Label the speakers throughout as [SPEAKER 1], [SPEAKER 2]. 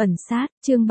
[SPEAKER 1] Ẩn sát, chương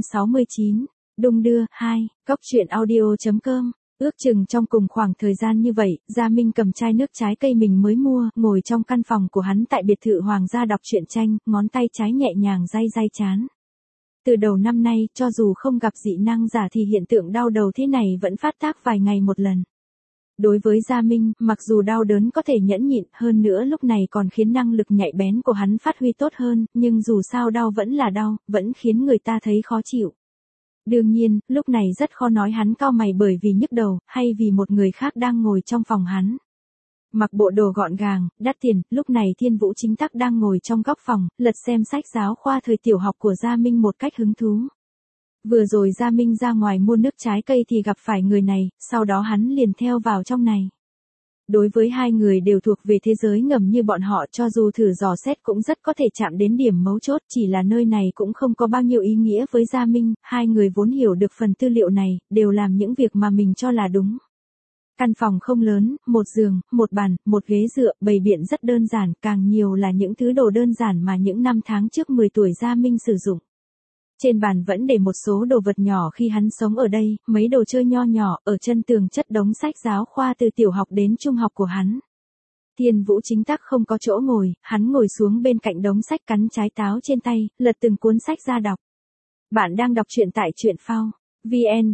[SPEAKER 1] 369, đung đưa, 2, góc truyện audio.com. Ước chừng trong cùng khoảng thời gian như vậy, Gia Minh cầm chai nước trái cây mình mới mua, ngồi trong căn phòng của hắn tại biệt thự hoàng gia đọc truyện tranh, ngón tay trái nhẹ nhàng day day trán. Từ đầu năm nay, cho dù không gặp dị năng giả thì hiện tượng đau đầu thế này vẫn phát tác vài ngày một lần. Đối với Gia Minh, mặc dù đau đớn có thể nhẫn nhịn, hơn nữa lúc này còn khiến năng lực nhạy bén của hắn phát huy tốt hơn, nhưng dù sao đau vẫn là đau, vẫn khiến người ta thấy khó chịu. Đương nhiên, lúc này rất khó nói hắn cau mày bởi vì nhức đầu, hay vì một người khác đang ngồi trong phòng hắn. Mặc bộ đồ gọn gàng, đắt tiền, lúc này Thiên Vũ Chính Tắc đang ngồi trong góc phòng, lật xem sách giáo khoa thời tiểu học của Gia Minh một cách hứng thú. Vừa rồi Gia Minh ra ngoài mua nước trái cây thì gặp phải người này, sau đó hắn liền theo vào trong này. Đối với hai người đều thuộc về thế giới ngầm như bọn họ, cho dù thử dò xét cũng rất có thể chạm đến điểm mấu chốt, chỉ là nơi này cũng không có bao nhiêu ý nghĩa với Gia Minh, hai người vốn hiểu được phần tư liệu này, đều làm những việc mà mình cho là đúng. Căn phòng không lớn, một giường, một bàn, một ghế dựa, bày biện rất đơn giản, càng nhiều là những thứ đồ đơn giản mà những năm tháng trước 10 tuổi Gia Minh sử dụng. Trên bàn vẫn để một số đồ vật nhỏ khi hắn sống ở đây, mấy đồ chơi nho nhỏ, ở chân tường chất đống sách giáo khoa từ tiểu học đến trung học của hắn. Thiên Vũ Chính Tắc không có chỗ ngồi, hắn ngồi xuống bên cạnh đống sách cắn trái táo trên tay, lật từng cuốn sách ra đọc. Bạn đang đọc truyện tại truyện phao. VN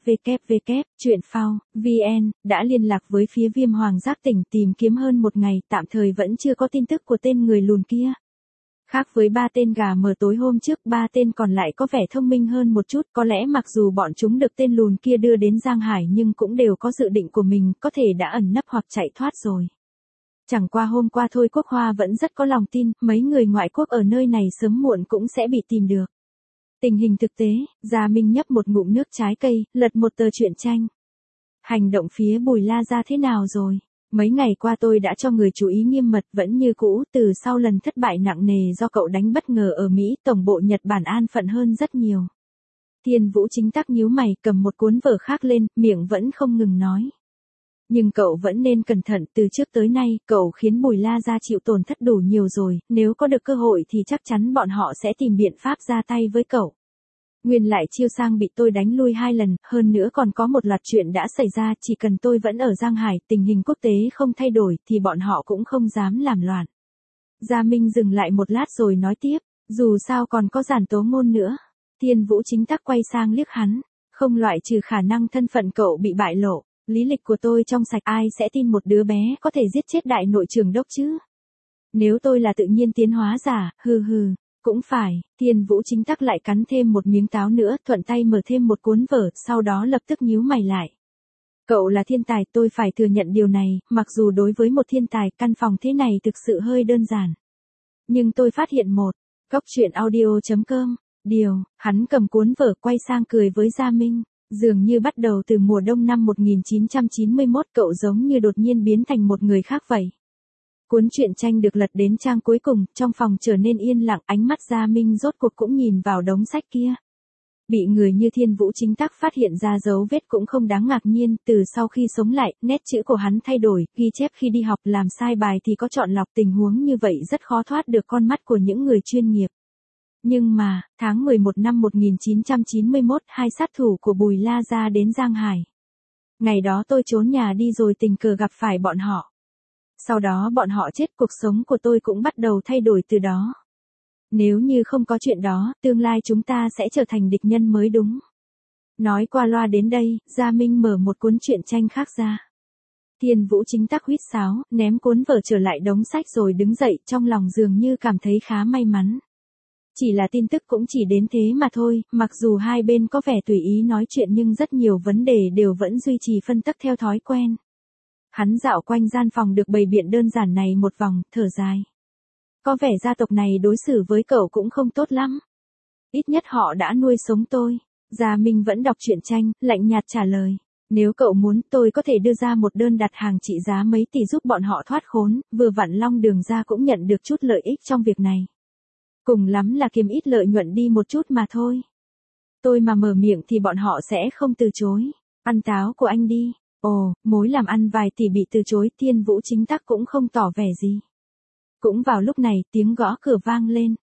[SPEAKER 1] www, truyện phao, VN, đã liên lạc với phía Viêm Hoàng Giác tỉnh tìm kiếm hơn một ngày, tạm thời vẫn chưa có tin tức của tên người lùn kia. Khác với ba tên gà mờ tối hôm trước, ba tên còn lại có vẻ thông minh hơn một chút, có lẽ mặc dù bọn chúng được tên lùn kia đưa đến Giang Hải nhưng cũng đều có dự định của mình, có thể đã ẩn nấp hoặc chạy thoát rồi. Chẳng qua hôm qua thôi Quốc Hoa vẫn rất có lòng tin, mấy người ngoại quốc ở nơi này sớm muộn cũng sẽ bị tìm được. Tình hình thực tế, Gia Minh nhấp một ngụm nước trái cây, lật một tờ truyện tranh. Hành động phía Bùi La Gia thế nào rồi? Mấy ngày qua tôi đã cho người chú ý nghiêm mật, vẫn như cũ, từ sau lần thất bại nặng nề do cậu đánh bất ngờ ở Mỹ, tổng bộ Nhật Bản an phận hơn rất nhiều. Thiên Vũ Chính Tắc nhíu mày, cầm một cuốn vở khác lên, miệng vẫn không ngừng nói. Nhưng cậu vẫn nên cẩn thận, từ trước tới nay, cậu khiến Bùi La Gia chịu tổn thất đủ nhiều rồi, nếu có được cơ hội thì chắc chắn bọn họ sẽ tìm biện pháp ra tay với cậu. Nguyên lại Chiêu Sang bị tôi đánh lui 2 lần, hơn nữa còn có một loạt chuyện đã xảy ra, chỉ cần tôi vẫn ở Giang Hải, tình hình quốc tế không thay đổi, thì bọn họ cũng không dám làm loạn. Gia Minh dừng lại một lát rồi nói tiếp, dù sao còn có Giản Tố Ngôn nữa. Thiên Vũ Chính Tắc quay sang liếc hắn, không loại trừ khả năng thân phận cậu bị bại lộ, lý lịch của tôi trong sạch, ai sẽ tin một đứa bé có thể giết chết đại nội trưởng đốc chứ? Nếu tôi là tự nhiên tiến hóa giả, hừ hừ. Cũng phải, Thiên Vũ Chính Tắc lại cắn thêm một miếng táo nữa, thuận tay mở thêm một cuốn vở, sau đó lập tức nhíu mày lại. Cậu là thiên tài, tôi phải thừa nhận điều này, mặc dù đối với một thiên tài, căn phòng thế này thực sự hơi đơn giản. Nhưng tôi phát hiện một, góc truyện audio.com, hắn cầm cuốn vở quay sang cười với Gia Minh, dường như bắt đầu từ mùa đông năm 1991 cậu giống như đột nhiên biến thành một người khác vậy. Cuốn truyện tranh được lật đến trang cuối cùng, trong phòng trở nên yên lặng, ánh mắt Gia Minh rốt cuộc cũng nhìn vào đống sách kia. Bị người như Thiên Vũ Chính Tắc phát hiện ra dấu vết cũng không đáng ngạc nhiên, từ sau khi sống lại, nét chữ của hắn thay đổi, ghi chép khi đi học, làm sai bài thì có chọn lọc, tình huống như vậy rất khó thoát được con mắt của những người chuyên nghiệp. Nhưng mà, tháng 11 năm 1991, 2 sát thủ của Bùi La Gia đến Giang Hải. Ngày đó tôi trốn nhà đi rồi tình cờ gặp phải bọn họ. Sau đó bọn họ chết, cuộc sống của tôi cũng bắt đầu thay đổi từ đó. Nếu như không có chuyện đó, tương lai chúng ta sẽ trở thành địch nhân mới đúng. Nói qua loa đến đây, Gia Minh mở một cuốn truyện tranh khác ra. Thiên Vũ Chính Tắc huýt sáo, ném cuốn vở trở lại đống sách rồi đứng dậy, trong lòng dường như cảm thấy khá may mắn. Chỉ là tin tức cũng chỉ đến thế mà thôi, mặc dù hai bên có vẻ tùy ý nói chuyện nhưng rất nhiều vấn đề đều vẫn duy trì phân tắc theo thói quen. Hắn dạo quanh gian phòng được bày biện đơn giản này một vòng, thở dài. Có vẻ gia tộc này đối xử với cậu cũng không tốt lắm. Ít nhất họ đã nuôi sống tôi. Gia Minh vẫn đọc truyện tranh, lạnh nhạt trả lời. Nếu cậu muốn, tôi có thể đưa ra một đơn đặt hàng trị giá mấy tỷ giúp bọn họ thoát khốn, vừa vặn Long Đường gia cũng nhận được chút lợi ích trong việc này. Cùng lắm là kiếm ít lợi nhuận đi một chút mà thôi. Tôi mà mở miệng thì bọn họ sẽ không từ chối. Ăn táo của anh đi. Ồ, mối làm ăn vài tỷ bị từ chối, Thiên Vũ Chính Tắc cũng không tỏ vẻ gì. Cũng vào lúc này, tiếng gõ cửa vang lên.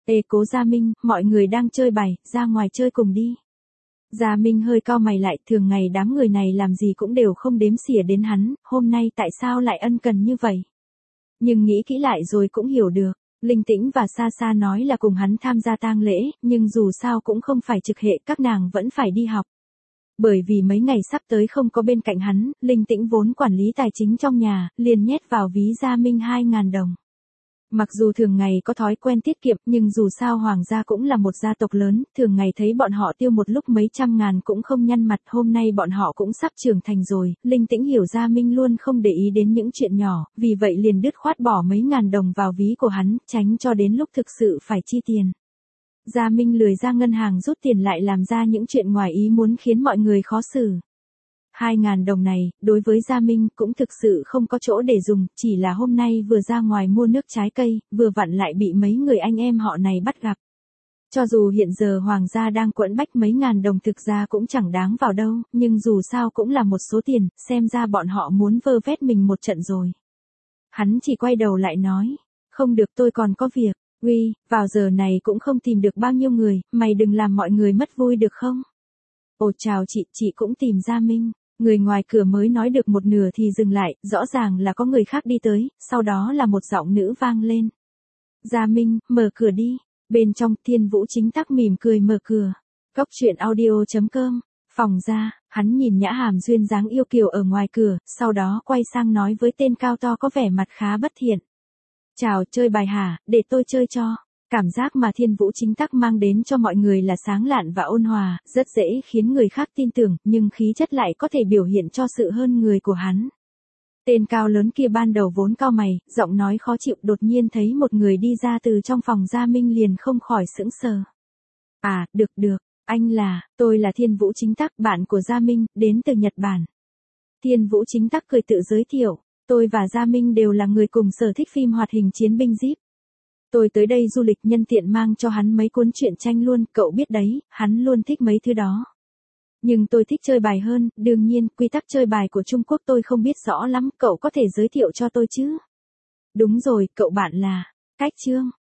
[SPEAKER 1] Ê Cố Gia Minh, mọi người đang chơi bài, ra ngoài chơi cùng đi. Gia Minh hơi cau mày lại, thường ngày đám người này làm gì cũng đều không đếm xỉa đến hắn, hôm nay tại sao lại ân cần như vậy? Nhưng nghĩ kỹ lại rồi cũng hiểu được, Linh Tĩnh và Sa Sa nói là cùng hắn tham gia tang lễ, nhưng dù sao cũng không phải trực hệ, các nàng vẫn phải đi học. Bởi vì mấy ngày sắp tới không có bên cạnh hắn, Linh Tĩnh vốn quản lý tài chính trong nhà, liền nhét vào ví Gia Minh 2.000 đồng. Mặc dù thường ngày có thói quen tiết kiệm, nhưng dù sao Hoàng gia cũng là một gia tộc lớn, thường ngày thấy bọn họ tiêu một lúc mấy trăm ngàn cũng không nhăn mặt, hôm nay bọn họ cũng sắp trưởng thành rồi, Linh Tĩnh hiểu Gia Minh luôn không để ý đến những chuyện nhỏ, vì vậy liền dứt khoát bỏ mấy ngàn đồng vào ví của hắn, tránh cho đến lúc thực sự phải chi tiền. Gia Minh lười ra ngân hàng rút tiền lại làm ra những chuyện ngoài ý muốn khiến mọi người khó xử. 2.000 đồng này, đối với Gia Minh cũng thực sự không có chỗ để dùng, chỉ là hôm nay vừa ra ngoài mua nước trái cây, vừa vặn lại bị mấy người anh em họ này bắt gặp. Cho dù hiện giờ Hoàng gia đang quẫn bách mấy ngàn đồng thực ra cũng chẳng đáng vào đâu, nhưng dù sao cũng là một số tiền, xem ra bọn họ muốn vơ vét mình một trận rồi. Hắn chỉ quay đầu lại nói, không được tôi còn có việc, uy, vào giờ này cũng không tìm được bao nhiêu người, mày đừng làm mọi người mất vui được không? Ồ chào chị cũng tìm Gia Minh. Người ngoài cửa mới nói được một nửa thì dừng lại, rõ ràng là có người khác đi tới, sau đó là một giọng nữ vang lên. Gia Minh, mở cửa đi. Bên trong, Thiên Vũ Chính Tắc mỉm cười mở cửa. Cốc truyện audio.com. Phòng ra, hắn nhìn Nhã Hàm duyên dáng yêu kiều ở ngoài cửa, sau đó quay sang nói với tên cao to có vẻ mặt khá bất thiện. Chào, chơi bài hả, để tôi chơi cho. Cảm giác mà Thiên Vũ Chính Tắc mang đến cho mọi người là sáng lạn và ôn hòa, rất dễ khiến người khác tin tưởng, nhưng khí chất lại có thể biểu hiện cho sự hơn người của hắn. Tên cao lớn kia ban đầu vốn cau mày, giọng nói khó chịu, đột nhiên thấy một người đi ra từ trong phòng Gia Minh liền không khỏi sững sờ. À, được, tôi là Thiên Vũ Chính Tắc, bạn của Gia Minh, đến từ Nhật Bản. Thiên Vũ Chính Tắc cười tự giới thiệu, tôi và Gia Minh đều là người cùng sở thích phim hoạt hình chiến binh Jeep. Tôi tới đây du lịch nhân tiện mang cho hắn mấy cuốn truyện tranh luôn, cậu biết đấy, hắn luôn thích mấy thứ đó. Nhưng tôi thích chơi bài hơn, đương nhiên, quy tắc chơi bài của Trung Quốc tôi không biết rõ lắm, cậu có thể giới thiệu cho tôi chứ? Đúng rồi, cậu bạn là Cách Trương.